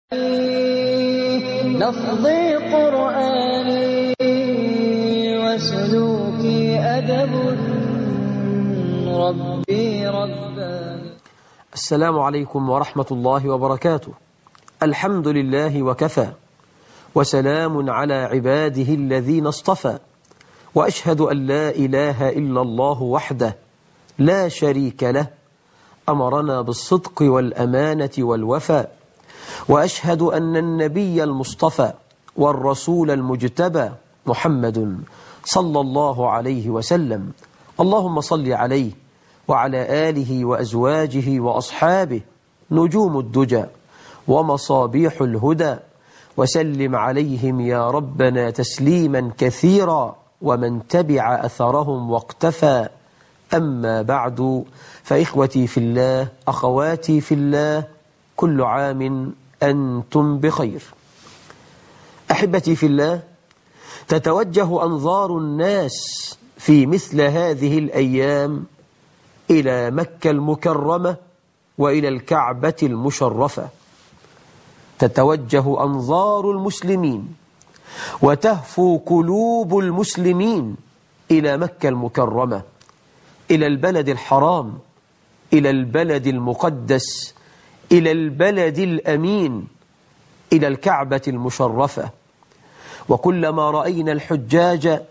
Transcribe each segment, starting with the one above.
لفظي قرآني وسلوكي أدب ربي رباني. السلام عليكم ورحمة الله وبركاته. الحمد لله وكفى، وسلام على عباده الذين اصطفى، وأشهد أن لا إله إلا الله وحده لا شريك له، أمرنا بالصدق والأمانة والوفاء، وأشهد أن النبي المصطفى والرسول المجتبى محمد صلى الله عليه وسلم، اللهم صل عليه وعلى آله وأزواجه وأصحابه نجوم الدجى ومصابيح الهدى، وسلم عليهم يا ربنا تسليما كثيرا، ومن تبع أثرهم واقتفى. أما بعد، فإخوتي في الله، أخواتي في الله، كل عام أنتم بخير. أحبتي في الله، تتوجه أنظار الناس في مثل هذه الأيام إلى مكة المكرمة وإلى الكعبة المشرفة. تتوجه أنظار المسلمين وتهفو قلوب المسلمين إلى مكة المكرمة، إلى البلد الحرام، إلى البلد المقدس، إلى البلد الأمين، إلى الكعبة المشرفة. وكلما رأينا الحجاج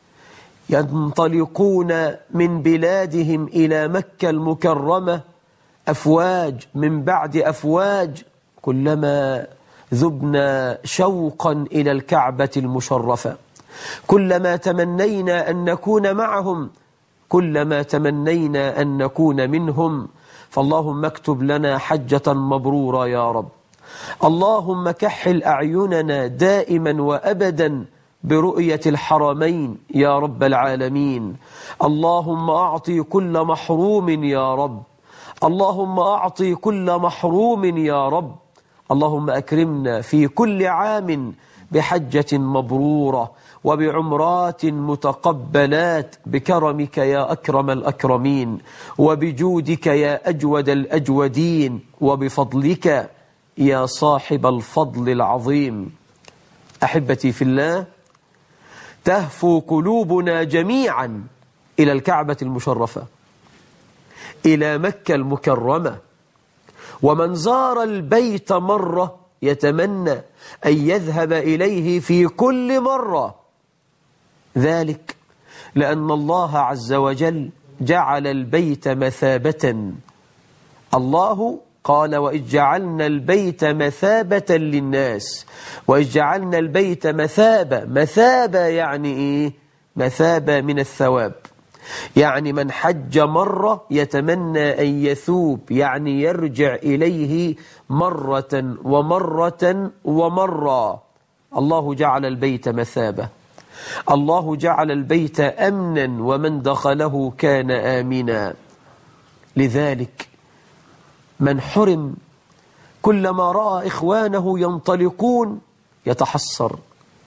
ينطلقون من بلادهم إلى مكة المكرمة أفواج من بعد أفواج، كلما ذبنا شوقا إلى الكعبة المشرفة، كلما تمنينا أن نكون معهم، كلما تمنينا أن نكون منهم. فاللهم اكتب لنا حجة مبرورة يا رب. اللهم كحل أعيننا دائما وأبدا برؤية الحرمين يا رب العالمين. اللهم أعطي كل محروم يا رب، اللهم أعطي كل محروم يا رب. اللهم أكرمنا في كل عام بحجة مبرورة وبعمرات متقبلات بكرمك يا أكرم الأكرمين، وبجودك يا أجود الأجودين، وبفضلك يا صاحب الفضل العظيم. أحبتي في الله، تهفو قلوبنا جميعا إلى الكعبة المشرفة، إلى مكة المكرمة. ومن زار البيت مرة يتمنى أن يذهب إليه في كل مرة، ذلك لأن الله عز وجل جعل البيت مثابة. الله قال: وإذ جعلنا البيت مثابة للناس. وإذ جعلنا البيت مثابة. مثابة يعني إيه؟ مثابة من الثواب، يعني من حج مرة يتمنى أن يثوب، يعني يرجع إليه مرة ومرة ومرة. الله جعل البيت مثابة، الله جعل البيت أمنا، ومن دخله كان آمنا. لذلك من حرم كلما رأى إخوانه ينطلقون يتحسر،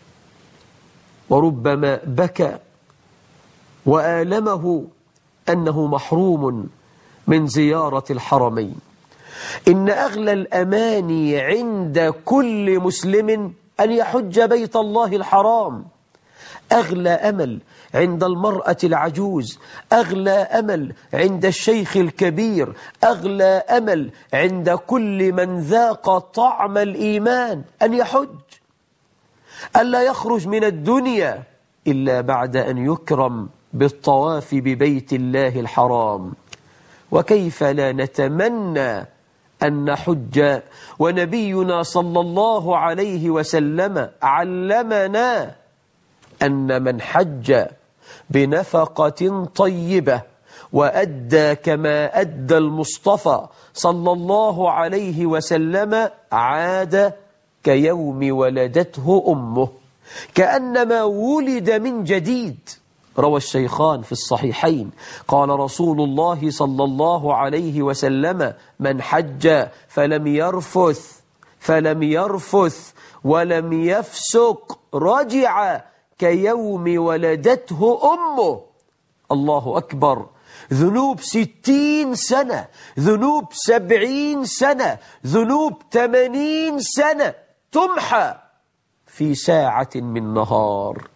وربما بكى وآلمه أنه محروم من زيارة الحرمين. إن أغلى الأماني عند كل مسلم أن يحج بيت الله الحرام. أغلى أمل عند المرأة العجوز، أغلى أمل عند الشيخ الكبير، أغلى أمل عند كل من ذاق طعم الإيمان أن يحج، ألا يخرج من الدنيا إلا بعد أن يكرم بالطواف ببيت الله الحرام. وكيف لا نتمنى أن نحج، ونبينا صلى الله عليه وسلم علمنا أن من حج بنفقة طيبة وأدى كما أدى المصطفى صلى الله عليه وسلم عاد كيوم ولدته أمه، كأنما ولد من جديد. روى الشيخان في الصحيحين قال رسول الله صلى الله عليه وسلم: من حج فلم يرفث ولم يفسق رجع كيوم ولدته أمه. الله أكبر. ذنوب 60 سنة، ذنوب 70 سنة، ذنوب 80 سنة تمحى في ساعة من نهار.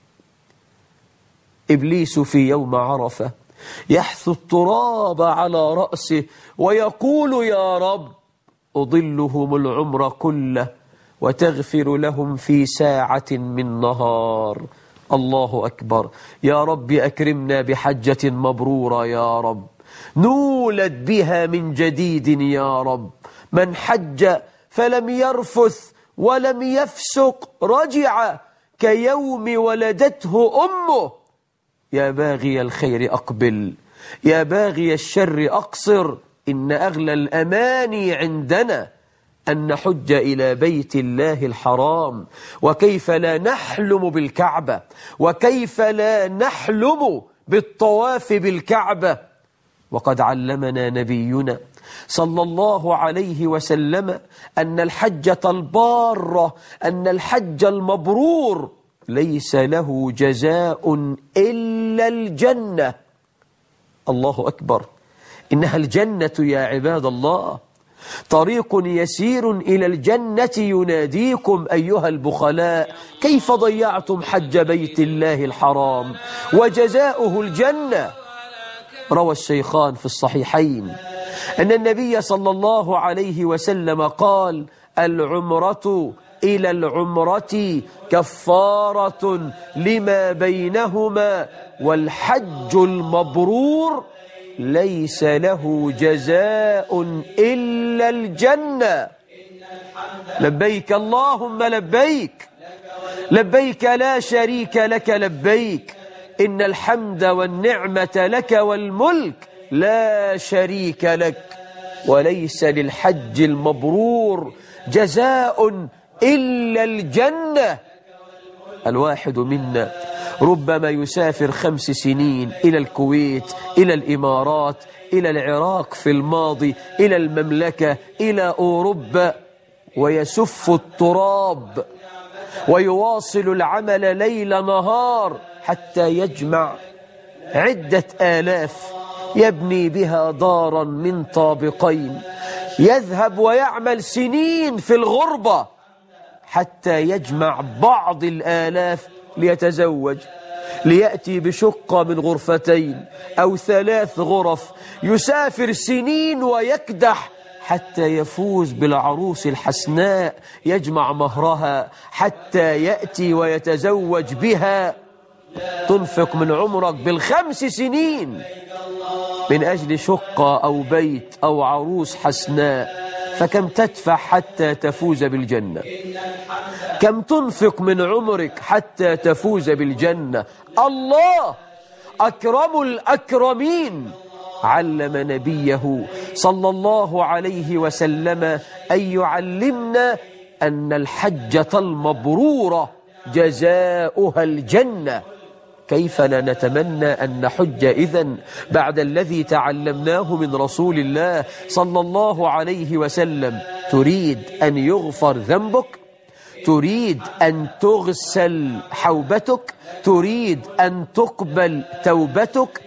إبليس في يوم عرفة يحث التراب على رأسه ويقول يا رب أضلهم العمر كله وتغفر لهم في ساعة من نهار. الله أكبر. يا رب أكرمنا بحجة مبرورة يا رب، نولد بها من جديد يا رب. من حج فلم يرفث ولم يفسق رجع كيوم ولدته أمه. يا باغي الخير أقبل، يا باغي الشر أقصر. إن أغلى الأماني عندنا أن نحج إلى بيت الله الحرام. وكيف لا نحلم بالكعبة، وكيف لا نحلم بالطواف بالكعبة، وقد علمنا نبينا صلى الله عليه وسلم أن الحجة البارة، أن الحج المبرور ليس له جزاء إلا الجنة. الله أكبر. إنها الجنة يا عباد الله، طريق يسير إلى الجنة يناديكم أيها البخلاء كيف ضيعتم حج بيت الله الحرام وجزاؤه الجنة. روى الشيخان في الصحيحين أن النبي صلى الله عليه وسلم قال: العمرة إلى العمرة كفارة لما بينهما، والحج المبرور ليس له جزاء إلا الجنة. لبيك اللهم لبيك، لبيك لا شريك لك لبيك، إن الحمد والنعمة لك والملك لا شريك لك. وليس للحج المبرور جزاء إلا الجنة. الواحد منا ربما يسافر 5 سنين إلى الكويت، إلى الإمارات، إلى العراق في الماضي، إلى المملكة، إلى أوروبا، ويسف التراب ويواصل العمل ليل نهار حتى يجمع عدة آلاف يبني بها دارا من طابقين. يذهب ويعمل سنين في الغربة حتى يجمع بعض الآلاف ليتزوج، ليأتي بشقة من 2 أو 3 غرف. يسافر سنين ويكدح حتى يفوز بالعروس الحسناء، يجمع مهرها حتى يأتي ويتزوج بها. تنفق من عمرك بال5 سنين من أجل شقة أو بيت أو عروس حسناء، فكم تدفع حتى تفوز بالجنة؟ كم تنفق من عمرك حتى تفوز بالجنة؟ الله أكرم الأكرمين علم نبيه صلى الله عليه وسلم أن يعلمنا أن الحجة المبرورة جزاؤها الجنة. كيف لا نتمنى أن نحج إذن بعد الذي تعلمناه من رسول الله صلى الله عليه وسلم؟ تريد أن يغفر ذنبك؟ تريد أن تغسل حوبتك؟ تريد أن تقبل توبتك؟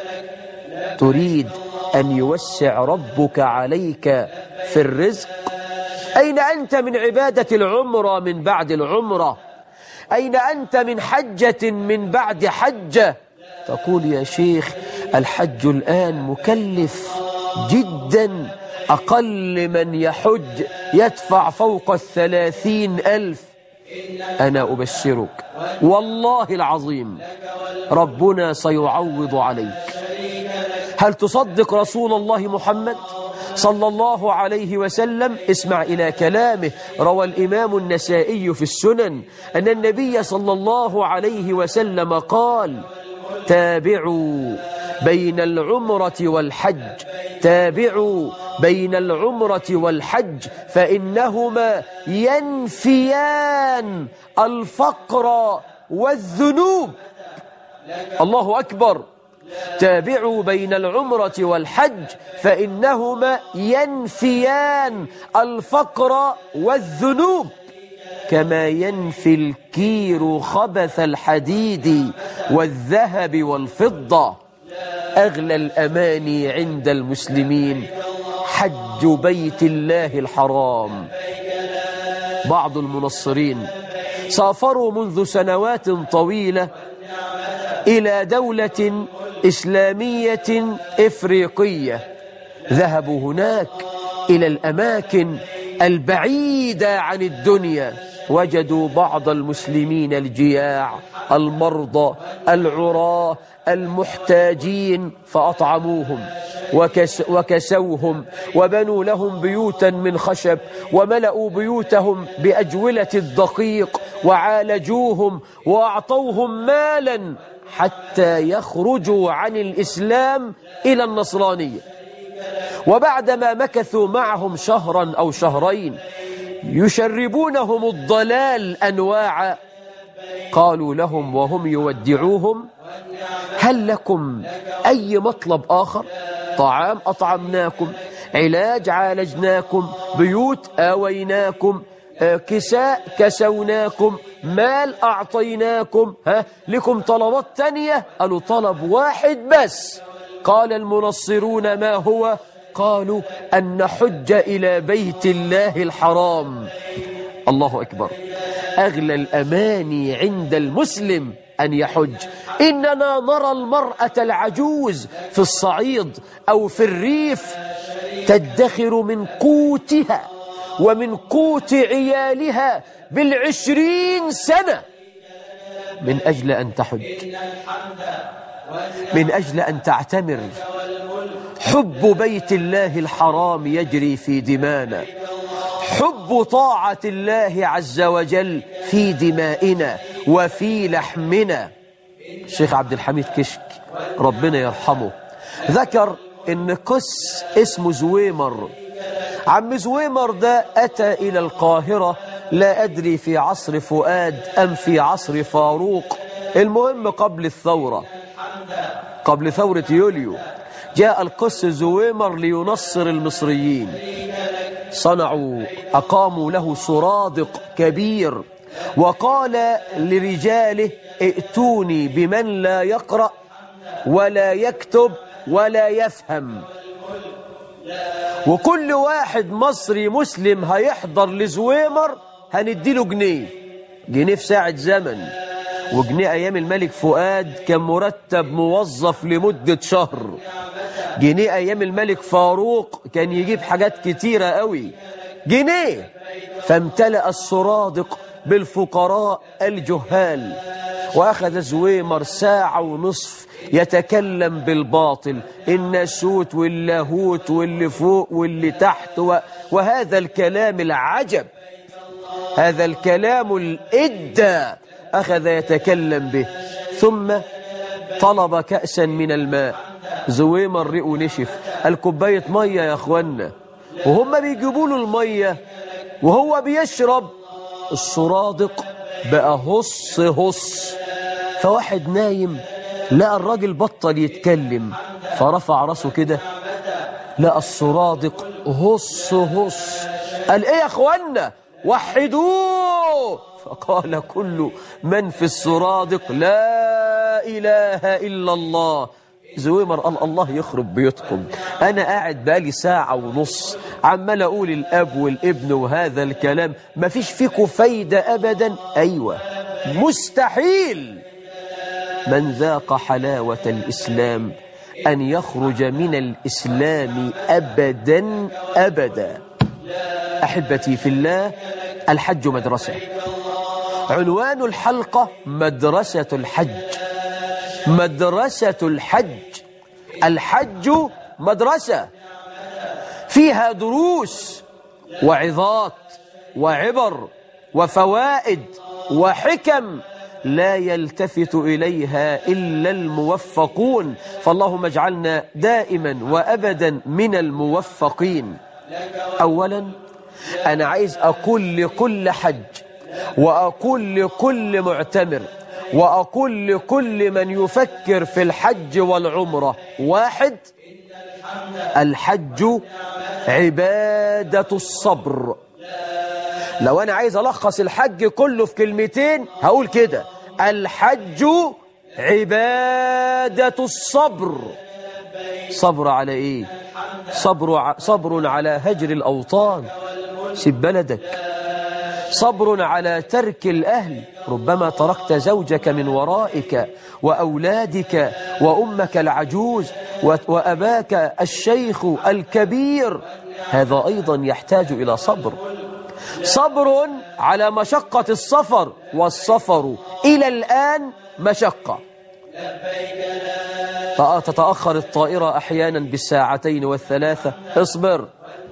تريد أن يوسع ربك عليك في الرزق؟ أين أنت من عبادة العمرة من بعد العمرة؟ أين أنت من حجة من بعد حجة؟ تقول يا شيخ الحج الآن مكلف جدا، أقل من يحج يدفع فوق 30,000. أنا أبشرك والله العظيم ربنا سيعوض عليك. هل تصدق رسول الله محمد صلى الله عليه وسلم؟ اسمع إلى كلامه. روى الإمام النسائي في السنن أن النبي صلى الله عليه وسلم قال: تابعوا بين العمرة والحج، تابعوا بين العمرة والحج، فإنهما ينفيان الفقر والذنوب. الله أكبر. تابعوا بين العمرة والحج فإنهما ينفيان الفقر والذنوب كما ينفي الكير خبث الحديد والذهب والفضة. أغلى الأماني عند المسلمين حج بيت الله الحرام. بعض المنصرين سافروا منذ سنوات طويلة إلى دولة إسلامية إفريقية، ذهبوا هناك إلى الأماكن البعيدة عن الدنيا، وجدوا بعض المسلمين الجياع، المرضى، العراة، المحتاجين، فأطعموهم وكسوهم وبنوا لهم بيوتا من خشب وملأوا بيوتهم بأجولة الدقيق وعالجوهم وأعطوهم مالا حتى يخرجوا عن الإسلام إلى النصرانية. وبعدما مكثوا معهم شهرا أو شهرين يشربونهم الضلال أنواعا، قالوا لهم وهم يودعوهم: هل لكم أي مطلب آخر؟ طعام أطعمناكم، علاج عالجناكم، بيوت آويناكم، كساء كسوناكم، مال أعطيناكم، لكم طلبات تانية؟ قالوا: طلب واحد بس. قال المنصرون: ما هو؟ قالوا: أن نحج إلى بيت الله الحرام. الله أكبر. أغلى الأماني عند المسلم أن يحج. إننا نرى المرأة العجوز في الصعيد أو في الريف تدخر من قوتها ومن قوت عيالها بال20 سنة من أجل أن تحج، من أجل أن تعتمر. حب بيت الله الحرام يجري في دمانا، حب طاعة الله عز وجل في دمائنا وفي لحمنا. الشيخ عبد الحميد كشك ربنا يرحمه ذكر إن قس اسمه زويمر. عم زويمر ده أتى إلى القاهرة، لا أدري في عصر فؤاد أم في عصر فاروق، المهم قبل الثورة، قبل ثورة يوليو. جاء القس زويمر لينصر المصريين، أقاموا له سرادق كبير، وقال لرجاله: ائتوني بمن لا يقرأ ولا يكتب ولا يفهم، وكل واحد مصري مسلم هيحضر لزويمر هنديله جنيه في ساعة زمن، وجنيه أيام الملك فؤاد كان مرتب موظف لمدة شهر، جنيه أيام الملك فاروق كان يجيب حاجات كتيرة قوي، جنيه. فامتلأ السرادق بالفقراء الجهال، وأخذ زويمر ساعة ونصف يتكلم بالباطل، الناسوت واللاهوت واللي فوق واللي تحت وهذا الكلام العجب، هذا الكلام الإدى أخذ يتكلم به. ثم طلب كأسا من الماء، زويمر رئه نشف، الكوباية مية يا أخوانا، وهم بيجيبوا له المية وهو بيشرب، السرادق بقى هص. فواحد نايم لقى الراجل بطل يتكلم، فرفع راسه كده لقى السرادق هص. قال: ايه يا اخوانا وحدوه. فقال كل من في السرادق: لا اله الا الله. زويمر قال: الله يخرب بيوتكم، انا قاعد بقالي ساعة ونص عمال اقول الاب والابن وهذا الكلام، مفيش فيكم فايدة ابدا. ايوه، مستحيل من ذاق حلاوة الإسلام أن يخرج من الإسلام أبدا أبدا. أحبتي في الله، الحج مدرسة. عنوان الحلقة: مدرسة الحج. مدرسة الحج. الحج مدرسة فيها دروس وعظات وعبر وفوائد وحكم لا يلتفت إليها إلا الموفقون، فاللهم اجعلنا دائما وأبدا من الموفقين. أولا أنا عايز أقول لكل حج، وأقول لكل معتمر، وأقول لكل من يفكر في الحج والعمرة: واحد، الحج عبادة الصبر. لو أنا عايز ألخص الحج كله في كلمتين هقول كده: الحج عبادة الصبر. صبر على إيه؟ صبر على هجر الأوطان، سيب بلدك. صبر على ترك الأهل، ربما تركت زوجك من ورائك وأولادك وأمك العجوز وأباك الشيخ الكبير، هذا أيضا يحتاج إلى صبر. صبر على مشقة السفر، والسفر إلى الآن مشقة. تتأخر الطائرة أحيانا بالساعتين والثلاثة، اصبر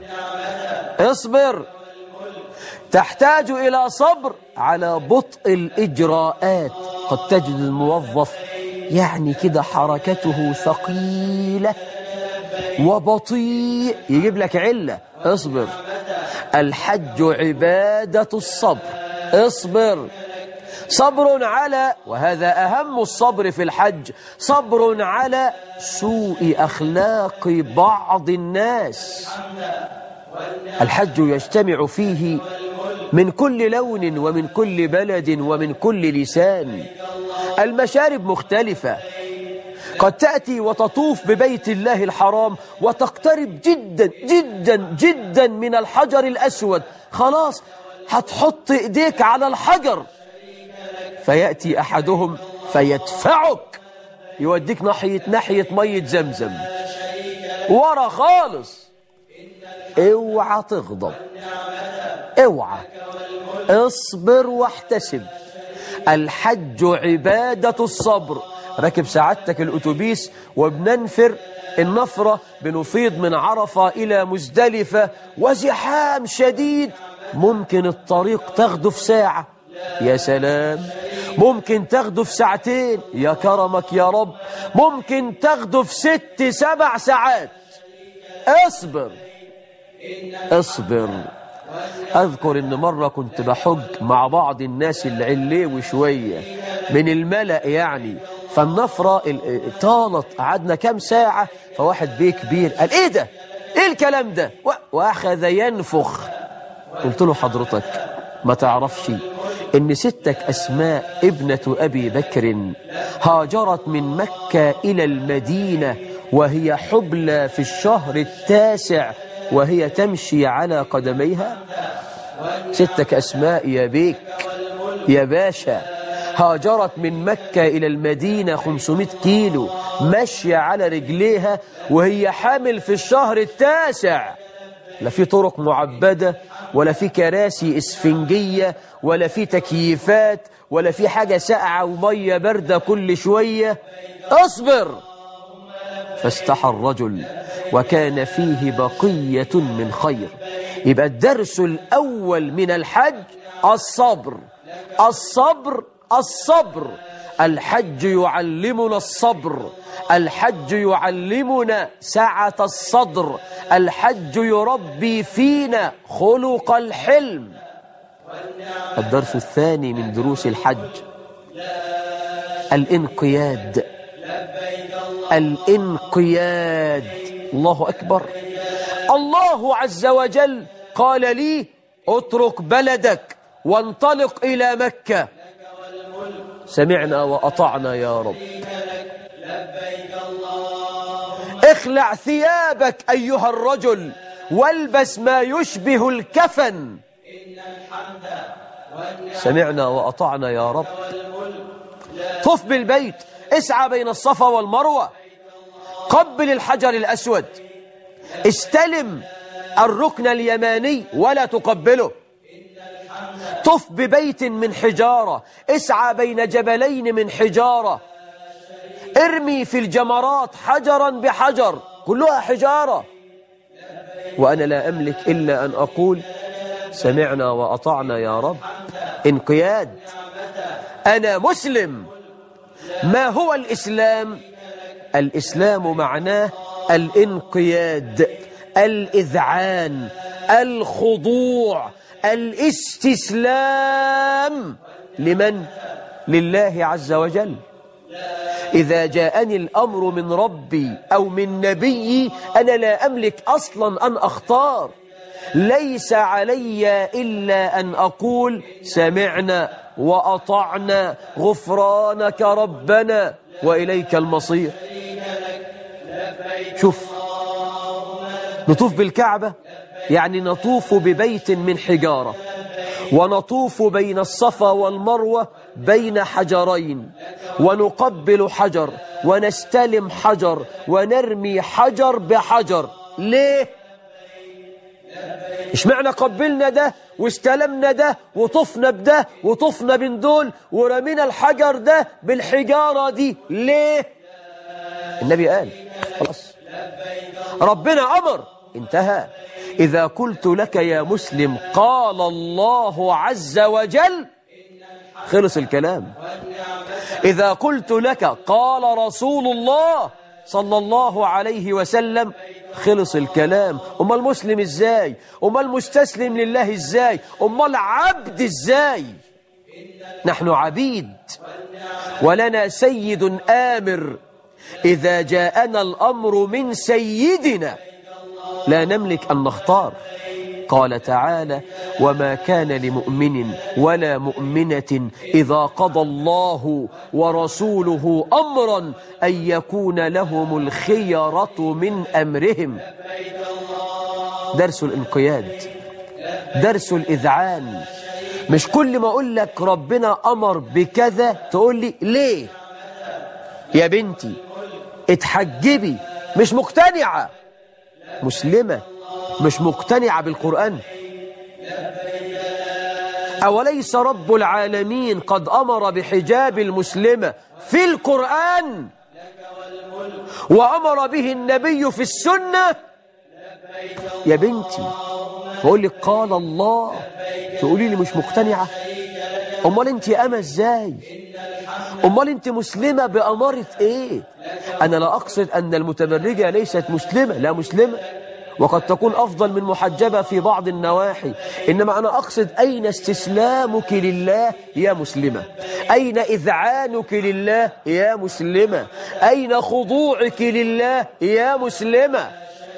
اصبر. تحتاج إلى صبر على بطء الإجراءات، قد تجد الموظف يعني كده حركته ثقيلة وبطيء، يجيب لك علة، اصبر. الحج عبادة الصبر، اصبر. صبر على، وهذا أهم الصبر في الحج، صبر على سوء أخلاق بعض الناس. الحج يجتمع فيه من كل لون ومن كل بلد ومن كل لسان. المشارب مختلفة، قد تأتي وتطوف ببيت الله الحرام وتقترب جدا جدا جدا من الحجر الأسود، خلاص هتحط إيديك على الحجر، فيأتي أحدهم فيدفعك يوديك ناحية مية زمزم ورا خالص. اوعى تغضب، اوعى، اصبر واحتسب. الحج عبادة الصبر. راكب سعادتك الأتوبيس وبننفر النفرة، بنفيض من عرفة إلى مزدلفة وزحام شديد، ممكن الطريق تاخده في ساعة، يا سلام، ممكن تاخده في ساعتين، يا كرمك يا رب، ممكن تاخده في 6-7 ساعات. اصبر اصبر. أذكر إن مرة كنت بحج مع بعض الناس العليوي شوية من الملأ يعني، فالنفرة طالت، قعدنا كام ساعة، فواحد بيه كبير قال إيه ده؟ إيه الكلام ده؟ وأخذ ينفخ. قلت له حضرتك ما تعرفش إن ستك أسماء ابنة أبي بكر هاجرت من مكة إلى المدينة وهي حبلى في الشهر التاسع وهي تمشي على قدميها؟ ستك أسماء يا بيك يا باشا هاجرت من مكة إلى المدينة 500 كيلو ماشية على رجليها وهي حامل في الشهر التاسع. لا في طرق معبدة ولا في كراسي اسفنجية ولا في تكييفات ولا في حاجة ساقعة ومية باردة كل شوية. اصبر. فاستحى الرجل وكان فيه بقية من خير. يبقى الدرس الأول من الحج الصبر الصبر الصبر. الحج يعلمنا الصبر، الحج يعلمنا سعة الصدر، الحج يربي فينا خلق الحلم. الدرس الثاني من دروس الحج الانقياد. الانقياد. الله أكبر. الله عز وجل قال لي اترك بلدك وانطلق إلى مكة. سمعنا وأطعنا يا رب. اخلع ثيابك أيها الرجل والبس ما يشبه الكفن. سمعنا وأطعنا يا رب. طف بالبيت، اسعى بين الصفا والمروة، قبل الحجر الأسود، استلم الركن اليماني ولا تقبله، طف ببيت من حجارة، اسعى بين جبلين من حجارة، ارمي في الجمرات حجرا بحجر، كلها حجارة. وأنا لا أملك إلا أن أقول سمعنا وأطعنا يا رب. انقياد. أنا مسلم. ما هو الإسلام؟ الإسلام معناه الانقياد، الإذعان، الخضوع، الاستسلام. لمن؟ لله عز وجل. إذا جاءني الأمر من ربي أو من نبيي أنا لا أملك أصلا أن أختار. ليس علي إلا أن أقول سمعنا وأطعنا غفرانك ربنا وإليك المصير. شوف، نطوف بالكعبة يعني نطوف ببيت من حجارة، ونطوف بين الصفا والمروة بين حجرين، ونقبل حجر ونستلم حجر ونرمي حجر بحجر. ليه؟ اشمعنى قبلنا ده واستلمنا ده وطفنا بده وطفنا بين دول ورمينا الحجر ده بالحجارة دي؟ ليه؟ النبي قال خلاص، ربنا أمر، انتهى. إذا قلت لك يا مسلم قال الله عز وجل، خلص الكلام. إذا قلت لك قال رسول الله صلى الله عليه وسلم، خلص الكلام. أما المسلم إزاي؟ أما المستسلم لله إزاي؟ أما العبد إزاي؟ نحن عبيد ولنا سيد آمر، إذا جاءنا الأمر من سيدنا لا نملك أن نختار. قال تعالى: وما كان لمؤمن ولا مؤمنة إذا قضى الله ورسوله أمرا أن يكون لهم الخيرة من أمرهم. درس الانقياد، درس الإذعان. مش كل ما أقول لك ربنا أمر بكذا تقول لي ليه يا بنتي اتحجبي، مش مقتنعة، مسلمة مش مقتنعة بالقرآن. أوليس رب العالمين قد أمر بحجاب المسلمة في القرآن وأمر به النبي في السنة؟ يا بنتي بقول لك قال الله تقولي لي مش مقتنعة؟ أمال أنت أما إزاي؟ أمال أنت مسلمة بأمارة إيه؟ أنا لا أقصد أن المتبرجة ليست مسلمة، لا مسلمة، وقد تكون أفضل من محجبة في بعض النواحي، إنما أنا أقصد أين استسلامك لله يا مسلمة؟ أين إذعانك لله يا مسلمة؟ أين خضوعك لله يا مسلمة؟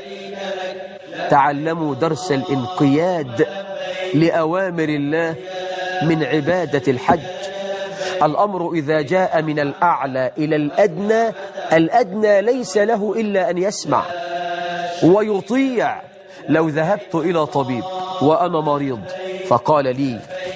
تعلموا درس الانقياد لأوامر الله من عبادة الحج. الأمر إذا جاء من الأعلى إلى الأدنى، الأدنى ليس له إلا أن يسمع ويطيع. لو ذهبت إلى طبيب وأنا مريض فقال لي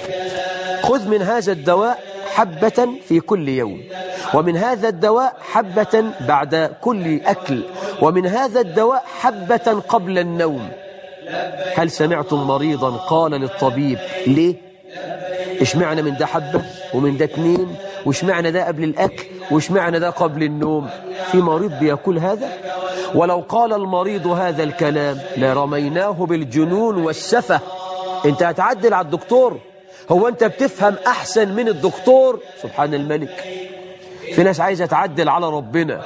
خذ من هذا الدواء حبة في كل يوم، ومن هذا الدواء حبة بعد كل أكل، ومن هذا الدواء حبة قبل النوم، هل سمعتم مريضا قال للطبيب ليه؟ اشمعنى من ده حبة ومن ده 2، واشمعنى ده قبل الأكل واشمعنى ده قبل النوم؟ في مريض بيقول هذا؟ ولو قال المريض هذا الكلام لرميناه بالجنون والسفة. انت هتعدل على الدكتور؟ هو انت بتفهم احسن من الدكتور؟ سبحان الملك. في ناس عايزة تعدل على ربنا.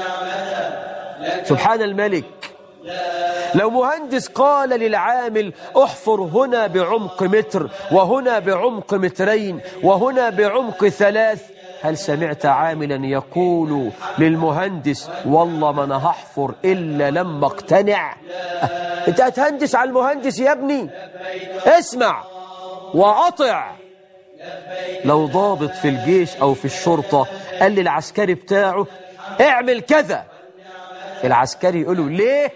سبحان الملك. لو مهندس قال للعامل احفر هنا بعمق 1 متر وهنا بعمق 2 متر وهنا بعمق 3، هل سمعت عاملا يقول للمهندس والله ما انا هحفر الا لما اقتنع؟ انت هتهندس على المهندس يا ابني؟ اسمع واطع. لو ضابط في الجيش او في الشرطة قال للعسكري بتاعه اعمل كذا، العسكري يقوله ليه؟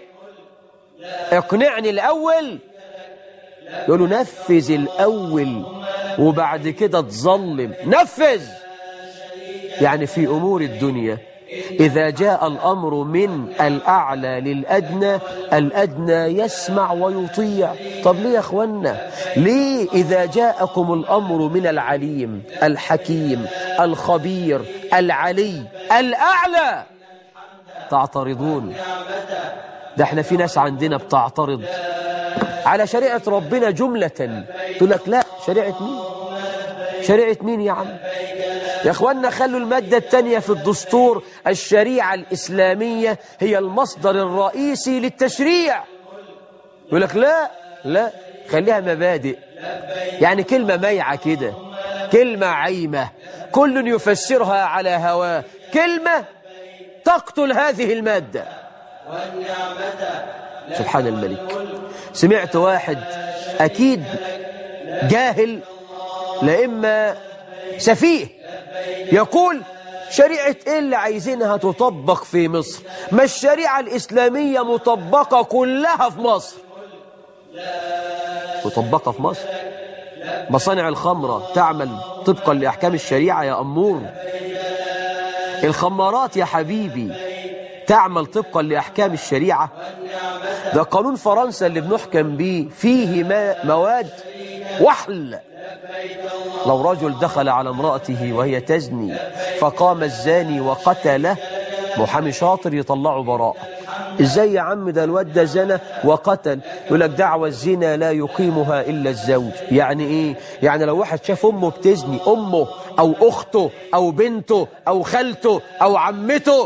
اقنعني الاول. يقوله نفذ الاول وبعد كده تظلم. نفذ. يعني في امور الدنيا اذا جاء الامر من الاعلى للادنى، الادنى يسمع ويطيع. طب ليه يا اخوانا؟ ليه اذا جاءكم الامر من العليم الحكيم الخبير العلي الاعلى تعترضون؟ ده احنا في ناس عندنا بتعترض على شريعة ربنا جملة، تقول لك لا، شريعة مين؟ شريعة مين يا عم؟ يا اخوانا خلوا المادة الثانية في الدستور الشريعة الإسلامية هي المصدر الرئيسي للتشريع. يقول لك لا لا، خليها مبادئ، يعني كلمة ميعة كده، كلمة عيمة كل يفسرها على هواه، كلمة تقتل هذه المادة. سبحان الملك. سمعت واحد أكيد جاهل لا إما سفيه يقول شريعة إيه اللي عايزينها تطبق في مصر؟ ما الشريعة الإسلامية مطبقة كلها في مصر، مطبقة في مصر. مصانع الخمرة تعمل طبقا لأحكام الشريعة يا أمور. الخمارات يا حبيبي تعمل طبقا لأحكام الشريعة. ده قانون فرنسا اللي بنحكم به فيه مواد وحل. لو رجل دخل على امرأته وهي تزني فقام الزاني وقتله، محامي شاطر يطلعه براءة. ازاي يا عم ده الواد ده زنى وقتل؟ يقول لك دعوى الزنا لا يقيمها إلا الزوج. يعني ايه؟ يعني لو واحد شاف امه بتزني، امه او اخته او بنته او خالته او عمته،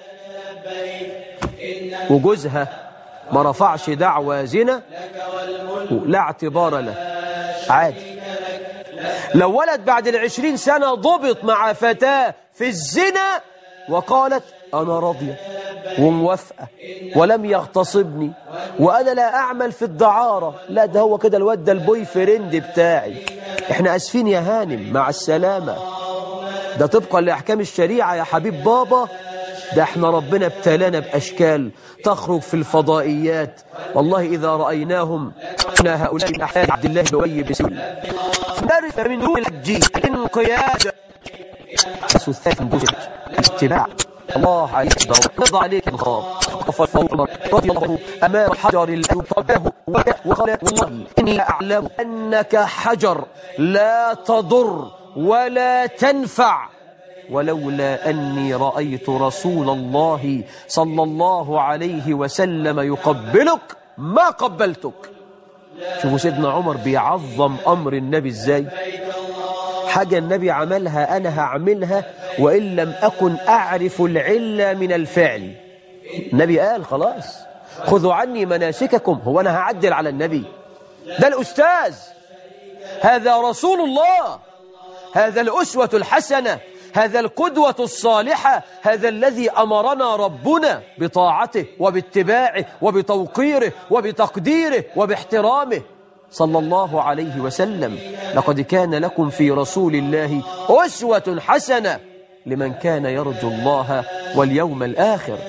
وجوزها ما رفعش دعوى زنا، لا اعتبار له، عادي. لو ولد بعد 20 سنة ضبط مع فتاة في الزنا وقالت أنا راضية وموافقة ولم يغتصبني وأنا لا أعمل في الدعارة، لا ده هو كده الواد ده البوي فريند بتاعي، احنا أسفين يا هانم مع السلامة. ده طبقا لأحكام الشريعة يا حبيب بابا. ده احنا ربنا ابتلانا بأشكال تخرج في الفضائيات، والله إذا رأيناهم قلنا هؤلاء من أحفاد عبد الله بن أبي بن سلول. نعرف من دون الحج الانقياد الثالث من جزء الاتباع. الله عليك رضى عليك الخاب رضي الله عنه أمام حجر الأيوب طبعه وقال والله إني أعلم أنك حجر لا تضر ولا تنفع، ولولا أني رأيت رسول الله صلى الله عليه وسلم يقبلك ما قبلتك. شوفوا سيدنا عمر بيعظم أمر النبي إزاي. حاجة النبي عملها أنا هعملها وإن لم أكن أعرف العلة من الفعل. النبي قال خلاص خذوا عني مناسككم، هو أنا هعدل على النبي؟ ده الأستاذ، هذا رسول الله، هذا الأسوة الحسنة، هذا القدوة الصالحة، هذا الذي أمرنا ربنا بطاعته وباتباعه وبتوقيره وبتقديره وباحترامه صلى الله عليه وسلم. لقد كان لكم في رسول الله أسوة حسنة لمن كان يرجو الله واليوم الآخر.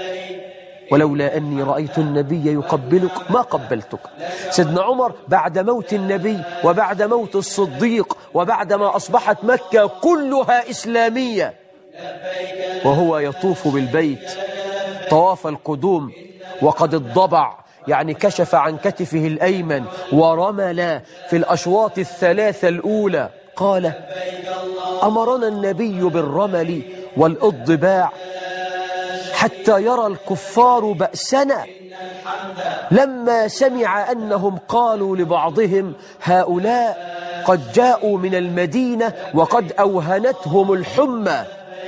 ولولا أني رأيت النبي يقبلك ما قبلتك. سيدنا عمر بعد موت النبي وبعد موت الصديق وبعدما أصبحت مكة كلها إسلامية وهو يطوف بالبيت طواف القدوم وقد الضبع، يعني كشف عن كتفه الأيمن ورمل في الأشواط الثلاثة الأولى، قال أمرنا النبي بالرمل والإضباع حتى يرى الكفار بأسنا. لما سمع أنهم قالوا لبعضهم هؤلاء قد جاءوا من المدينة وقد أوهنتهم الحمى،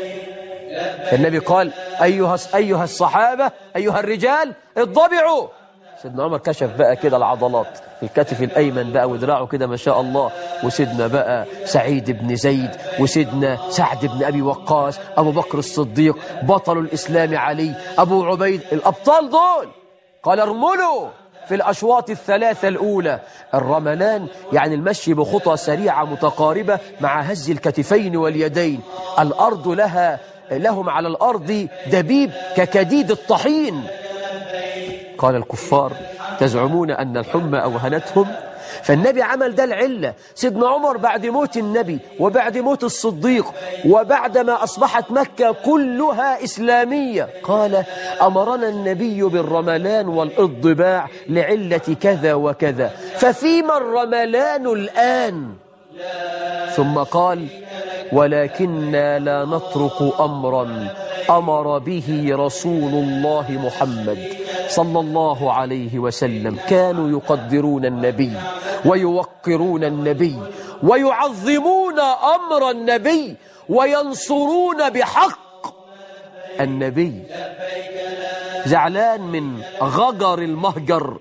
فالنبي قال أيها الصحابة أيها الرجال اضبعوا. سيدنا عمر كشف بقى كده العضلات في الكتف الأيمن بقى ودراعه كده ما شاء الله، وسيدنا بقى سعيد بن زيد وسيدنا سعد بن أبي وقاص، أبو بكر الصديق بطل الإسلام علي، أبو عبيد، الأبطال دول قال ارملوا في الأشواط الثلاثة الأولى. الرملان يعني المشي بخطى سريعة متقاربة مع هز الكتفين واليدين. الأرض لهم على الأرض دبيب ككديد الطحين. قال الكفار تزعمون أن الحمى أوهنتهم؟ فالنبي عمل ده العلة. سيدنا عمر بعد موت النبي وبعد موت الصديق وبعدما أصبحت مكة كلها إسلامية قال أمرنا النبي بالرملان والإضباع لعلة كذا وكذا، ففيما الرملان الآن؟ ثم قال ولكننا لا نترك أمرا أمر به رسول الله محمد صلى الله عليه وسلم. كانوا يقدرون النبي ويوقرون النبي ويعظمون أمر النبي وينصرون بحق النبي. زعلان من غجر المهجر،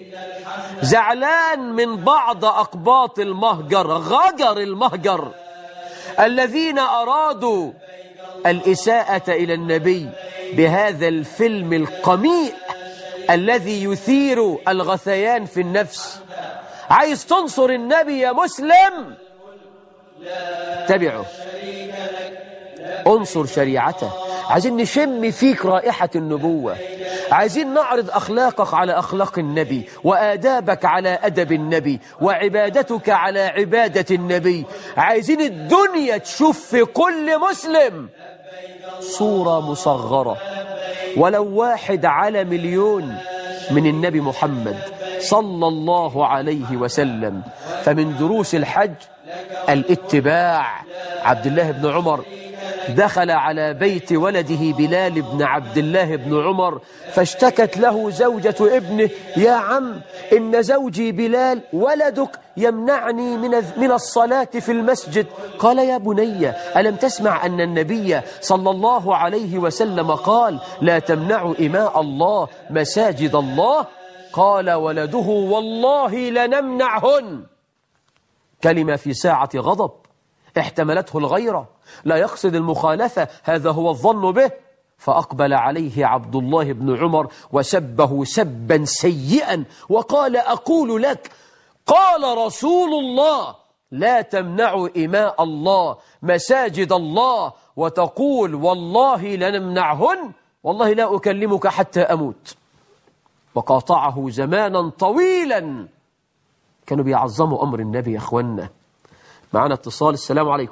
زعلان من بعض أقباط المهجر، غجر المهجر الذين أرادوا الإساءة إلى النبي بهذا الفيلم القميء الذي يثير الغثيان في النفس. عايز تنصر النبي يا مسلم؟ اتبعه انصر شريعته، عايزين نشم فيك رائحة النبوة، عايزين نعرض أخلاقك على أخلاق النبي، وآدابك على أدب النبي، وعبادتك على عبادة النبي. عايزين الدنيا تشوف في كل مسلم صورة مصغرة ولو 1 على مليون من النبي محمد صلى الله عليه وسلم. فمن دروس الحج الاتباع. عبد الله بن عمر دخل على بيت ولده بلال بن عبد الله بن عمر، فاشتكت له زوجة ابنه: يا عم، إن زوجي بلال ولدك يمنعني من الصلاة في المسجد. قال: يا بني، ألم تسمع أن النبي صلى الله عليه وسلم قال: لا تمنعوا إماء الله مساجد الله؟ قال ولده: والله لنمنعهن. كلمة في ساعة غضب احتملته الغيرة، لا يقصد المخالفة، هذا هو الظن به. فأقبل عليه عبد الله بن عمر وسبه سبا سيئا وقال: أقول لك، قال رسول الله: لا تمنعوا إماء الله مساجد الله، وتقول والله لنمنعهن؟ والله لا أكلمك حتى أموت. وقاطعه زمانا طويلا. كانوا بيعظموا أمر النبي يا أخوانا. معنا اتصال. السلام عليكم.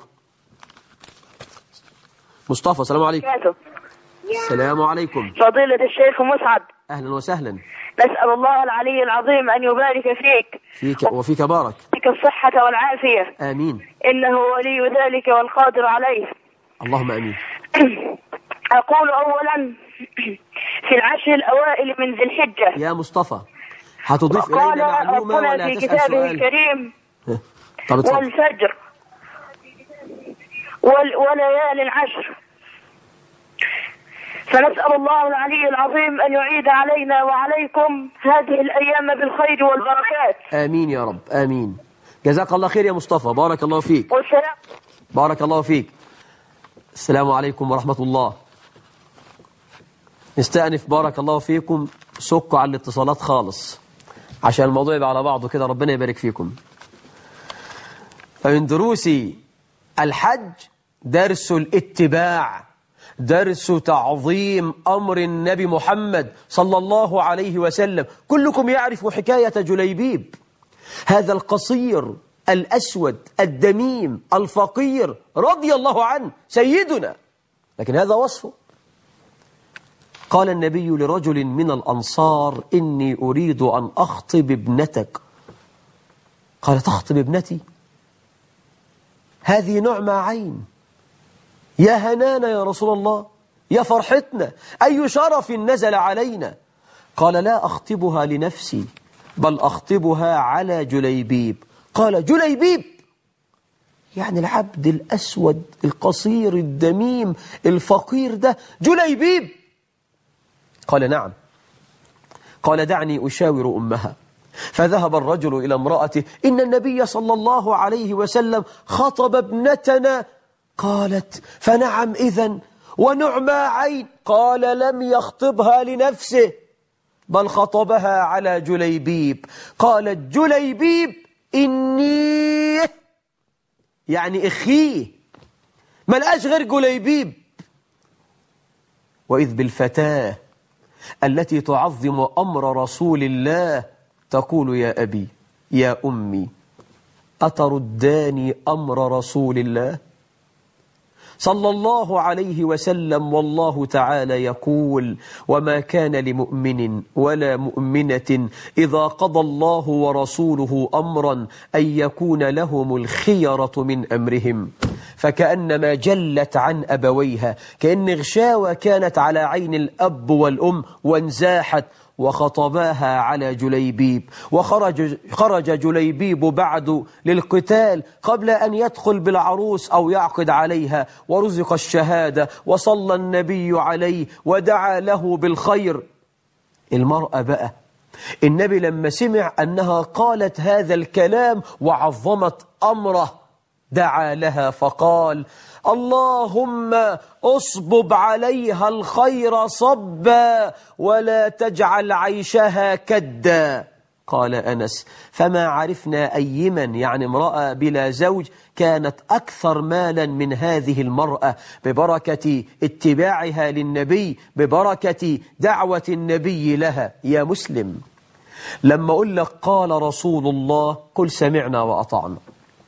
مصطفى، السلام عليكم. السلام عليكم. فضيلة الشيخ مسعد، أهلا وسهلا. نسأل الله العلي العظيم أن يبارك فيك وفيك بارك، فيك الصحة والعافية. آمين. إنه ولي ذلك والقادر عليه. اللهم آمين. أقول أولا في العشر الأوائل من ذي الحجة. يا مصطفى، هتضيف إلينا معلومة ولا في تسأل كتابه سؤال؟ الكريم: طب اتفضل. والفجر وليال العشر. فنسأل الله العلي العظيم أن يعيد علينا وعليكم هذه الأيام بالخير والبركات. آمين يا رب، آمين. جزاك الله خير يا مصطفى، بارك الله فيك. والسلام. بارك الله فيك. السلام عليكم ورحمة الله. نستأنف. بارك الله فيكم. سكوا على الاتصالات خالص عشان الموضوع يبقى على بعضه كده. ربنا يبارك فيكم. فمن دروس الحج درس الاتباع، درس تعظيم أمر النبي محمد صلى الله عليه وسلم. كلكم يعرف حكاية جليبيب، هذا القصير الأسود الدميم الفقير رضي الله عنه سيدنا، لكن هذا وصفه. قال النبي لرجل من الأنصار: إني أريد أن أخطب ابنتك. قال: تخطب ابنتي؟ هذه نعمة عين، يا هنانا يا رسول الله، يا فرحتنا، أي شرف نزل علينا. قال: لا أخطبها لنفسي، بل أخطبها على جليبيب. قال: جليبيب؟ يعني العبد الأسود القصير الدميم الفقير ده جليبيب؟ قال: نعم. قال: دعني أشاور أمها. فذهب الرجل إلى امرأته: إن النبي صلى الله عليه وسلم خطب ابنتنا. قالت: فنعم إذن، ونعمى عين. قال: لم يخطبها لنفسه، بل خطبها على جليبيب. قالت جليبيب: إني، يعني إخيه، ما لقاش غير جليبيب. وإذ بالفتاة التي تعظم أمر رسول الله تقول: يا أبي، يا أمي، أترداني أمر رسول الله صلى الله عليه وسلم؟ والله تعالى يقول: وما كان لمؤمن ولا مؤمنة إذا قضى الله ورسوله أمرا أن يكون لهم الخيرة من أمرهم. فكأنما جلت عن أبويها، كأن غشاوة كانت على عين الأب والأم وانزاحت، وخطباها على جليبيب. وخرج جليبيب بعد للقتال قبل أن يدخل بالعروس أو يعقد عليها، ورزق الشهادة، وصلى النبي عليه ودعا له بالخير. المرأة بقى، النبي لما سمع أنها قالت هذا الكلام وعظمت أمره دعا لها فقال: اللهم أصبب عليها الخير صبا، ولا تجعل عيشها كدا. قال أنس: فما عرفنا أيما، يعني امرأة بلا زوج، كانت أكثر مالا من هذه المرأة، ببركة اتباعها للنبي، ببركة دعوة النبي لها. يا مسلم، لما أقول لك قال رسول الله قل سمعنا وأطعنا،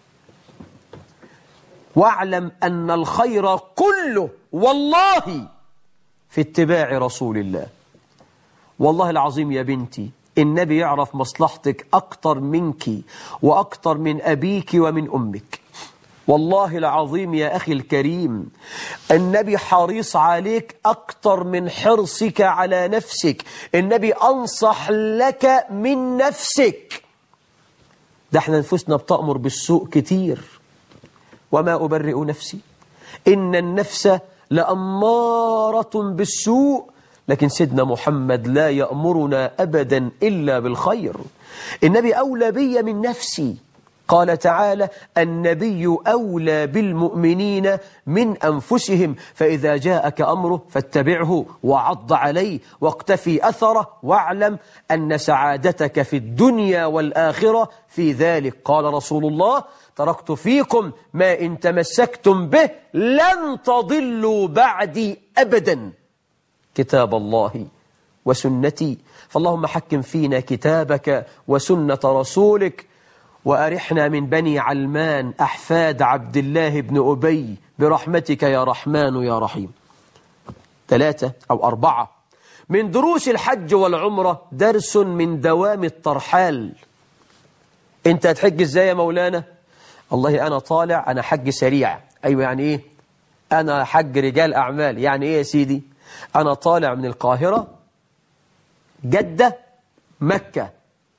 واعلم أن الخير كله والله في اتباع رسول الله. والله العظيم يا بنتي، النبي يعرف مصلحتك أكتر منك وأكتر من أبيك ومن أمك. والله العظيم يا أخي الكريم، النبي حريص عليك أكتر من حرصك على نفسك. النبي أنصح لك من نفسك. ده احنا نفسنا بتأمر بالسوء كتير. وما أبرئ نفسي إن النفس لأمارة بالسوء، لكن سيدنا محمد لا يأمرنا أبدا إلا بالخير. النبي أولى بي من نفسي. قال تعالى: النبي أولى بالمؤمنين من أنفسهم، فإذا جاءك أمره فاتبعه وعض عليه واقتفي أثره، واعلم أن سعادتك في الدنيا والآخرة في ذلك. قال رسول الله: تركت فيكم ما إن تمسكتم به لن تضلوا بعدي أبدا، كتاب الله وسنتي. فاللهم حكم فينا كتابك وسنة رسولك، وأرحنا من بني علمان أحفاد عبد الله بن أبي برحمتك يا رحمن يا رحيم. 3 أو 4 من دروس الحج والعمرة درس من دوام الترحال. أنت هتحج إزاي يا مولانا؟ والله أنا طالع، أنا حج سريع. أيوة، يعني إيه؟ أنا حج رجال أعمال. يعني إيه يا سيدي؟ أنا طالع من القاهرة، جدة، مكة.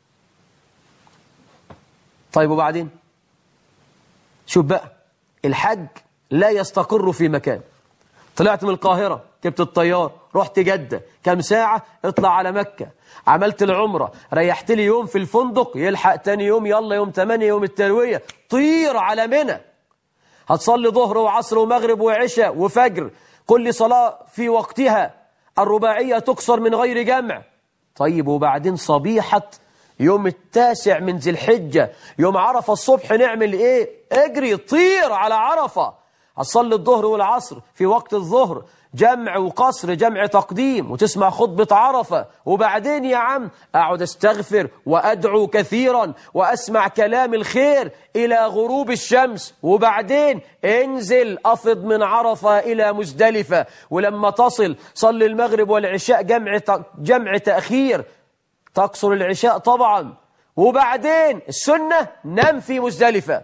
طيب وبعدين؟ شوف بقى، الحج لا يستقر في مكان. طلعت من القاهرة، جبت الطيار، رحت جدة، كم ساعة اطلع على مكة، عملت العمرة، ريحت لي يوم في الفندق، يلحق تاني يوم يلا يوم 8 يوم التروية، طير على منى. هتصلي ظهر وعصر ومغرب وعشاء وفجر، كل صلاة في وقتها، الرباعية تكسر من غير جمع. طيب وبعدين صبيحة يوم 9 من ذي الحجة، يوم عرفة الصبح، نعمل ايه؟ اجري طير على عرفة. هتصلي الظهر والعصر في وقت الظهر، جمع وقصر، جمع تقديم، وتسمع خطبة عرفة. وبعدين يا عم أقعد استغفر وأدعو كثيرا وأسمع كلام الخير إلى غروب الشمس. وبعدين انزل أفض من عرفة إلى مزدلفة، ولما تصل صلي المغرب والعشاء جمع تأخير، تقصر العشاء طبعا. وبعدين السنة نام في مزدلفة،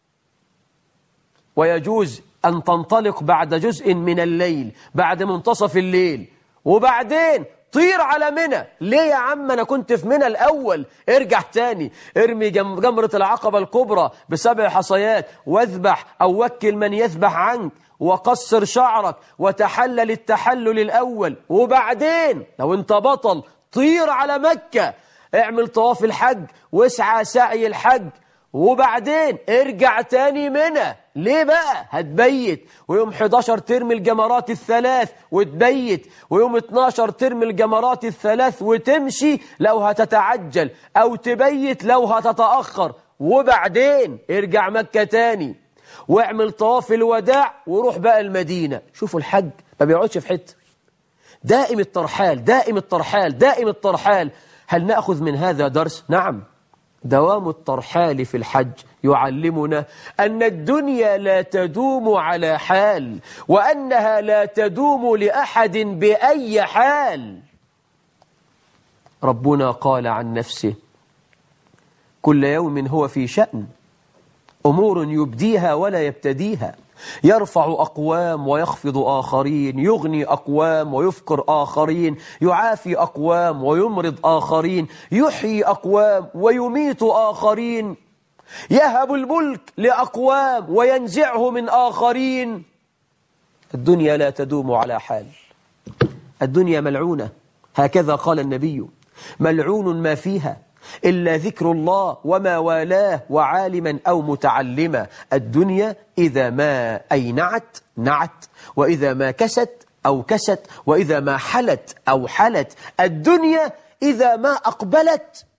ويجوز أن تنطلق بعد جزء من الليل، بعد منتصف الليل، وبعدين طير على منى. ليه يا عم؟ أنا كنت في منى الأول. ارجع تاني، ارمي جمرة العقبة الكبرى ب7 حصيات، واذبح أو وكل من يذبح عنك، وقصر شعرك، وتحلل التحلل الأول. وبعدين لو انت بطل طير على مكة، اعمل طواف الحج واسعى سعي الحج، وبعدين ارجع تاني منى. ليه بقى؟ هتبيت، ويوم 11 ترمي الجمرات الثلاث وتبيت، ويوم 12 ترمي الجمرات الثلاث وتمشي لو هتتعجل، أو تبيت لو هتتأخر. وبعدين ارجع مكة تاني واعمل طواف الوداع وروح بقى المدينة. شوفوا الحج ما بيقعدش في حتة، دائم الترحال دائم الترحال دائم الترحال. هل نأخذ من هذا درس؟ نعم، دوام الترحال في الحج يعلمنا أن الدنيا لا تدوم على حال، وأنها لا تدوم لأحد بأي حال. ربنا قال عن نفسه: كل يوم هو في شأن، أمور يبديها ولا يبتديها، يرفع أقوام ويخفض آخرين، يغني أقوام ويفقر آخرين، يعافي أقوام ويمرض آخرين، يحيي أقوام ويميت آخرين، يهب الملك لأقوام وينزعه من آخرين. الدنيا لا تدوم على حال، الدنيا ملعونة، هكذا قال النبي: ملعون ما فيها إلا ذكر الله وما والاه وعالما أو متعلما. الدنيا إذا ما أينعت نعت، وإذا ما كست أو كست، وإذا ما حلت أو حلت. الدنيا إذا ما أقبلت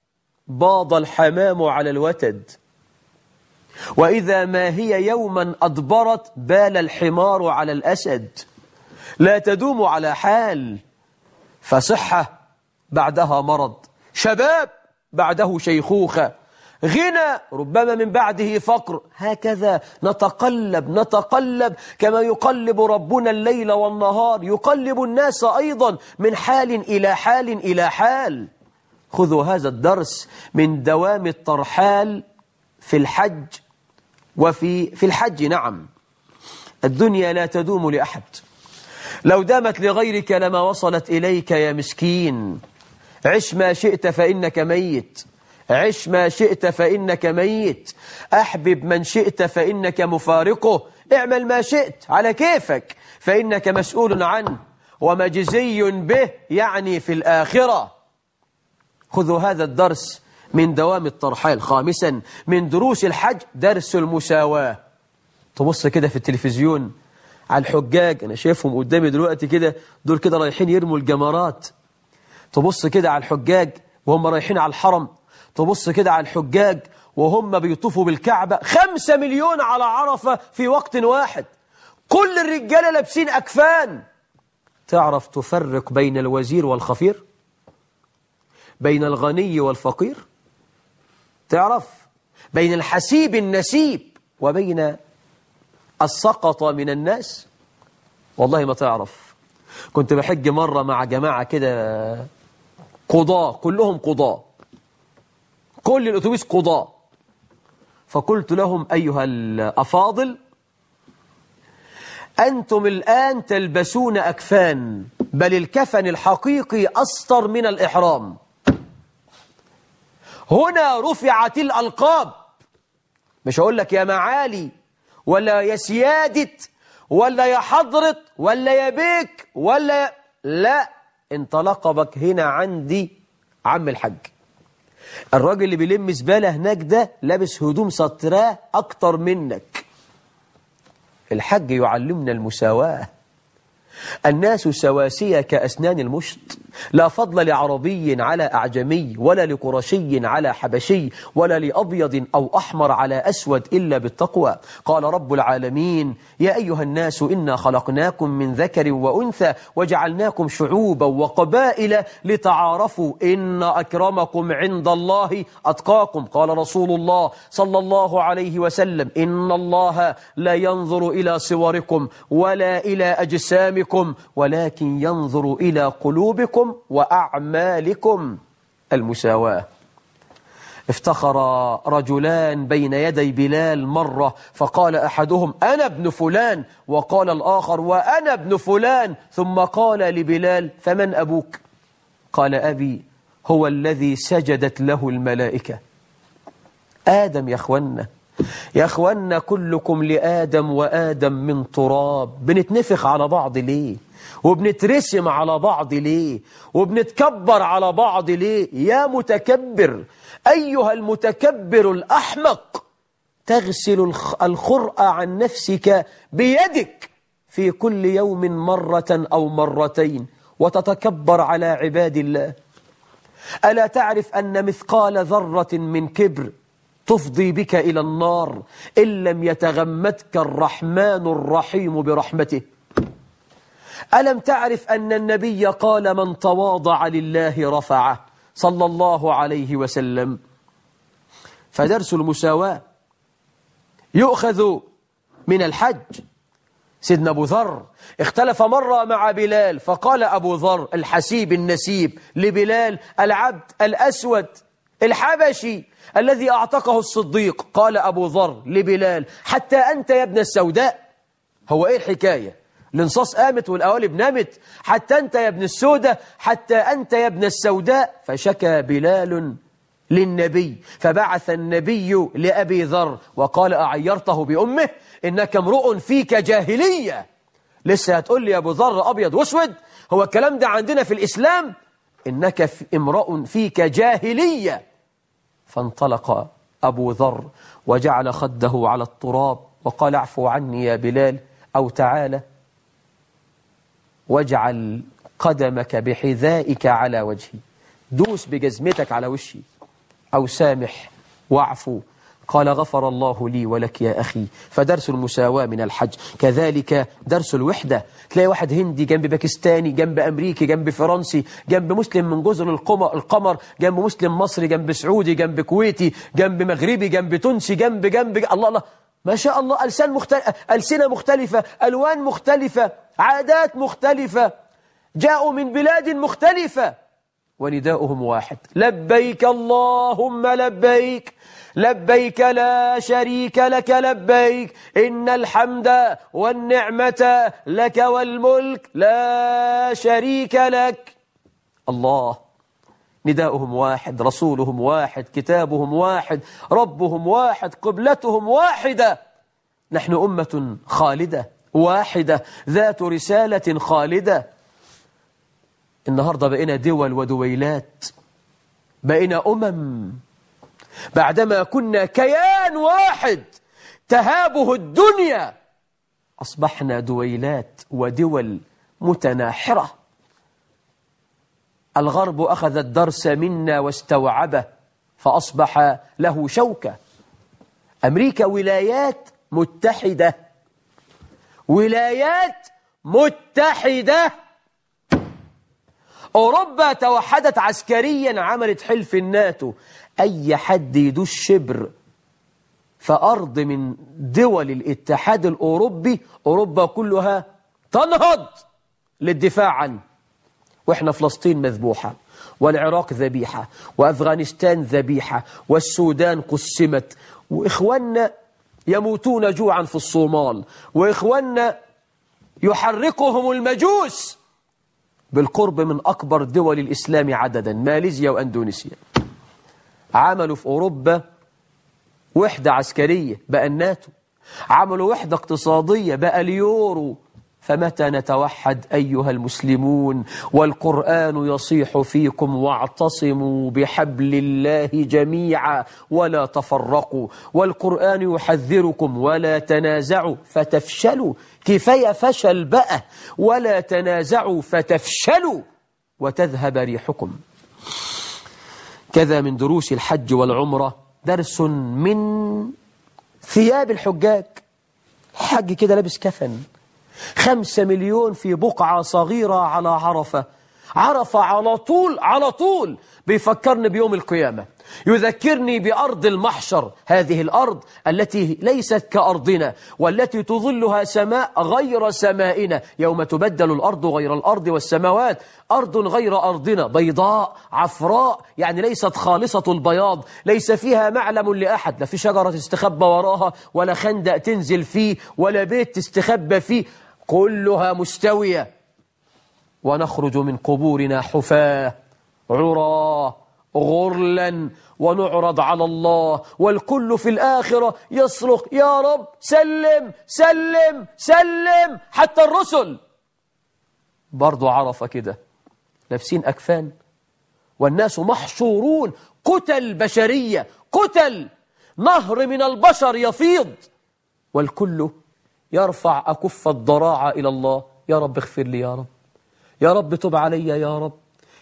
باض الحمام على الوتد، وإذا ما هي يوما أدبرت بال الحمار على الأسد. لا تدوم على حال، فصحة بعدها مرض، شباب بعده شيخوخة، غنى ربما من بعده فقر. هكذا نتقلب كما يقلب ربنا الليل والنهار، يقلب الناس أيضا من حال إلى حال إلى حال. خذوا هذا الدرس من دوام الترحال في الحج وفي الحج. نعم، الدنيا لا تدوم لأحد، لو دامت لغيرك لما وصلت إليك يا مسكين. عش ما شئت فإنك ميت، عش ما شئت فإنك ميت، أحبب من شئت فإنك مفارقه، اعمل ما شئت على كيفك فإنك مسؤول عنه ومجزي به، يعني في الآخرة. خذوا هذا الدرس من دوام الترحال. خامسا من دروس الحج درس المساواة. تبص كده في التلفزيون على الحجاج، أنا شايفهم قدامي دلوقتي كده، دول كده رايحين يرموا الجمرات. تبص كده على الحجاج وهم رايحين على الحرم، تبص كده على الحجاج وهم بيطوفوا بالكعبة. 5 مليون على عرفة في وقت واحد، كل الرجالة لابسين أكفان. تعرف تفرق بين الوزير والخفير، بين الغني والفقير؟ تعرف بين الحسيب النسيب وبين السقط من الناس؟ والله ما تعرف. كنت بحج مرة مع جماعة كده قضاة، كلهم قضاة، كل الأتوبيس قضاة. فقلت لهم أيها الأفاضل، أنتم الآن تلبسون أكفان، بل الكفن الحقيقي أسطر من الإحرام. هنا رفعت الألقاب، مش هقول لك يا معالي ولا يا سيادة ولا يا حضرت ولا يا بيك ولا لا، انت لقبك هنا عندي عم الحج. الراجل اللي بيلم زبالة هناك ده لابس هدوم ستراه أكتر منك. الحج يعلمنا المساواة. الناس سواسية كأسنان المشط، لا فضل لعربي على أعجمي، ولا لقرشي على حبشي، ولا لأبيض أو أحمر على أسود، إلا بالتقوى. قال رب العالمين: يا أيها الناس إنا خلقناكم من ذكر وأنثى وجعلناكم شعوبا وقبائل لتعارفوا إن أكرمكم عند الله أتقاكم. قال رسول الله صلى الله عليه وسلم: إن الله لا ينظر إلى صوركم ولا إلى أجسامكم ولكن ينظر إلى قلوبكم وأعمالكم. المساواة. افتخر رجلان بين يدي بلال مرة، فقال أحدهم: أنا ابن فلان، وقال الآخر: وأنا ابن فلان، ثم قال لبلال: فمن أبوك؟ قال: أبي هو الذي سجدت له الملائكة. آدم يا أخوانا، يا أخوانا كلكم لآدم وآدم من تراب. بنتنفخ على بعض ليه؟ وبنترسم على بعض ليه؟ وبنتكبر على بعض ليه؟ يا متكبر، أيها المتكبر الأحمق، تغسل الخرأ عن نفسك بيدك في كل يوم مرة أو مرتين وتتكبر على عباد الله. ألا تعرف أن مثقال ذرة من كبر تفضي بك إلى النار إن لم يتغمدك الرحمن الرحيم برحمته؟ ألم تعرف أن النبي قال: من تواضع لله رفعه، صلى الله عليه وسلم. فدرس المساواة يؤخذ من الحج. سيدنا أبو ذر اختلف مرة مع بلال، فقال أبو ذر الحسيب النسيب لبلال: العبد الأسود الحبشي الذي أعتقه الصديق. قال أبو ذر لبلال: حتى أنت يا ابن السوداء؟ هو إيه الحكاية؟ الانصاص قامت والقوالب نامت. حتى أنت يا ابن السوداء، حتى أنت يا ابن السوداء. فشكى بلال للنبي، فبعث النبي لأبي ذر وقال: أعيرته بأمه؟ إنك امرؤ فيك جاهلية. لسه هتقول لي يا أبو ذر أبيض واسود؟ هو الكلام ده عندنا في الإسلام؟ إنك امرؤ فيك جاهلية. فانطلق أبو ذر وجعل خده على التراب وقال: اعفو عني يا بلال، أو تعالى واجعل قدمك بحذائك على وجهي، دوس بجزمتك على وشي، أو سامح واعفو. قال غفر الله لي ولك يا أخي. فدرس المساواة من الحج. كذلك درس الوحدة. تلاقي واحد هندي جنب باكستاني، جنب أمريكي، جنب فرنسي، جنب مسلم من جزر القمر، جنب مسلم مصري، جنب سعودي، جنب كويتي، جنب مغربي، جنب تونسي، جنب الله الله، ما شاء الله. ألسنة مختلفة، ألوان مختلفة، عادات مختلفة، جاءوا من بلاد مختلفة، ونداؤهم واحد: لبيك اللهم لبيك، لبيك لا شريك لك لبيك، إن الحمد والنعمة لك والملك لا شريك لك. الله. نداؤهم واحد، رسولهم واحد، كتابهم واحد، ربهم واحد، قبلتهم واحدة. نحن أمة خالدة واحدة ذات رسالة خالدة. النهاردة بقينا دول ودويلات، بقينا بعدما كنا كيان واحد تهابه الدنيا، أصبحنا دويلات ودول متناحرة. الغرب أخذ الدرس منا واستوعبه فأصبح له شوكة. أمريكا ولايات متحدة، ولايات متحدة. أوروبا توحدت عسكريا، عملت حلف الناتو. أي حد يدوس شبر فأرض من دول الاتحاد الأوروبي، أوروبا كلها تنهض للدفاع عنه. وإحنا فلسطين مذبوحة، والعراق ذبيحة، وأفغانستان ذبيحة، والسودان قسمت، وإخواننا يموتون جوعا في الصومال، وإخواننا يحرقهم المجوس بالقرب من أكبر دول الإسلام عددا، ماليزيا وأندونيسيا. عملوا في أوروبا وحدة عسكرية بقى الناتو، عملوا وحدة اقتصادية بقى اليورو. فمتى نتوحد أيها المسلمون والقرآن يصيح فيكم: واعتصموا بحبل الله جميعا ولا تفرقوا، والقرآن يحذركم: ولا تنازعوا فتفشلوا. كفاية فشل بقى، ولا تنازعوا فتفشلوا وتذهب ريحكم. كذا من دروس الحج والعمرة درس من ثياب الحجاج. حج كده لابس كفن، 5 مليون في بقعة صغيرة على عرفة. عرفة على طول بيفكرني بيوم القيامة، يذكرني بأرض المحشر، هذه الأرض التي ليست كأرضنا، والتي تظلها سماء غير سمائنا، يوم تبدل الأرض غير الأرض والسماوات، أرض غير أرضنا، بيضاء عفراء، يعني ليست خالصة البياض، ليس فيها معلم لأحد، لا في شجرة تستخبى وراها، ولا خندق تنزل فيه، ولا بيت تستخبى فيه، كلها مستوية. ونخرج من قبورنا حفاة عراه غرلا ونعرض على الله، والكل في الآخرة يصرخ: يا رب سلم سلم سلم. حتى الرسل برضو عرفة كده لابسين أكفان، والناس محشورون، قتل بشرية، قتل، نهر من البشر يفيض، والكل يرفع أكف الضراعة إلى الله: يا رب اغفر لي، يا رب، يا رب تب علي، يا رب،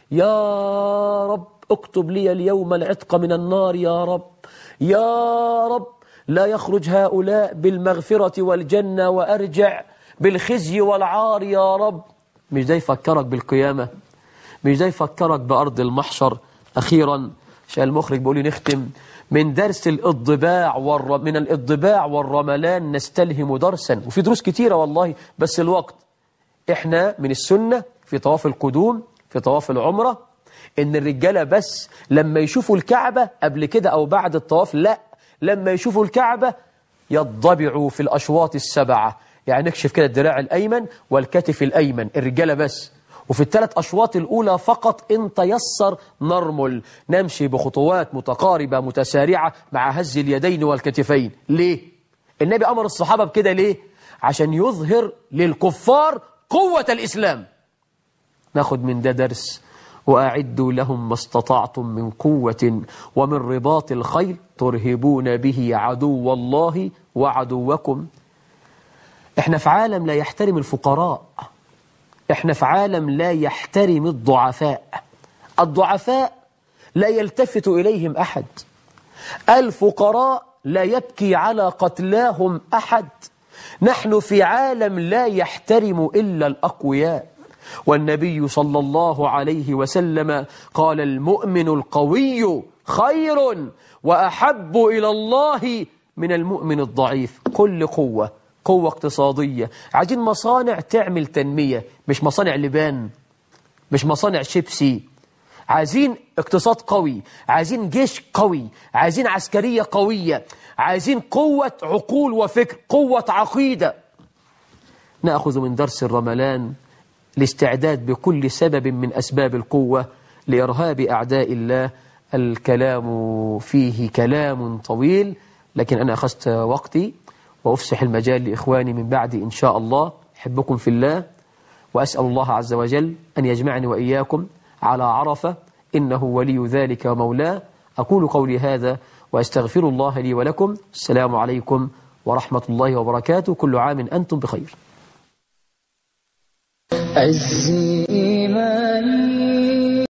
يا رب اكتب لي اليوم العتق من النار، يا رب، يا رب لا يخرج هؤلاء بالمغفرة والجنة وأرجع بالخزي والعار، يا رب. مش ده يفكرك بالقيامة؟ مش ده يفكرك بأرض المحشر؟ أخيرا عشان المخرج بيقول لي نختم من درس الإضباع من الإضباع والرملان نستلهم درسا، وفي دروس كتيرة والله بس الوقت. إحنا من السنة في طواف القدوم، في طواف العمرة، إن الرجالة بس لما يشوفوا الكعبة قبل كده أو بعد الطواف، لا، لما يشوفوا الكعبة يضبعوا في الأشواط السبعة، يعني نكشف كده الدراع الأيمن والكتف الأيمن، الرجالة بس. وفي ال3 أشواط الأولى فقط إن تيسر نرمل، نمشي بخطوات متقاربة متسارعة مع هز اليدين والكتفين. ليه؟ النبي أمر الصحابة بكده ليه؟ عشان يظهر للكفار قوة الإسلام. ناخد من ده درس: وأعدوا لهم ما استطعتم من قوة ومن رباط الخيل ترهبون به عدو الله وعدوكم. احنا في عالم لا يحترم الفقراء، احنا في عالم لا يحترم الضعفاء. الضعفاء لا يلتفت إليهم أحد، الفقراء لا يبكي على قتلاهم أحد. نحن في عالم لا يحترم إلا الأقوياء. والنبي صلى الله عليه وسلم قال: المؤمن القوي خير وأحب إلى الله من المؤمن الضعيف. كل قوة اقتصادية، عايزين مصانع تعمل تنمية، مش مصانع لبان، مش مصانع شيبسي. عايزين اقتصاد قوي، عايزين جيش قوي، عايزين عسكرية قوية، عايزين قوة عقول وفكر، قوة عقيدة. نأخذ من درس الرملان الاستعداد بكل سبب من أسباب القوة لإرهاب أعداء الله. الكلام فيه كلام طويل، لكن أنا أخذت وقتي وأفسح المجال لإخواني من بعد إن شاء الله. أحبكم في الله، وأسأل الله عز وجل أن يجمعني وإياكم على عرفة، إنه ولي ذلك ومولاه. أقول قولي هذا وأستغفر الله لي ولكم. السلام عليكم ورحمة الله وبركاته. كل عام أنتم بخير. عزي إيماني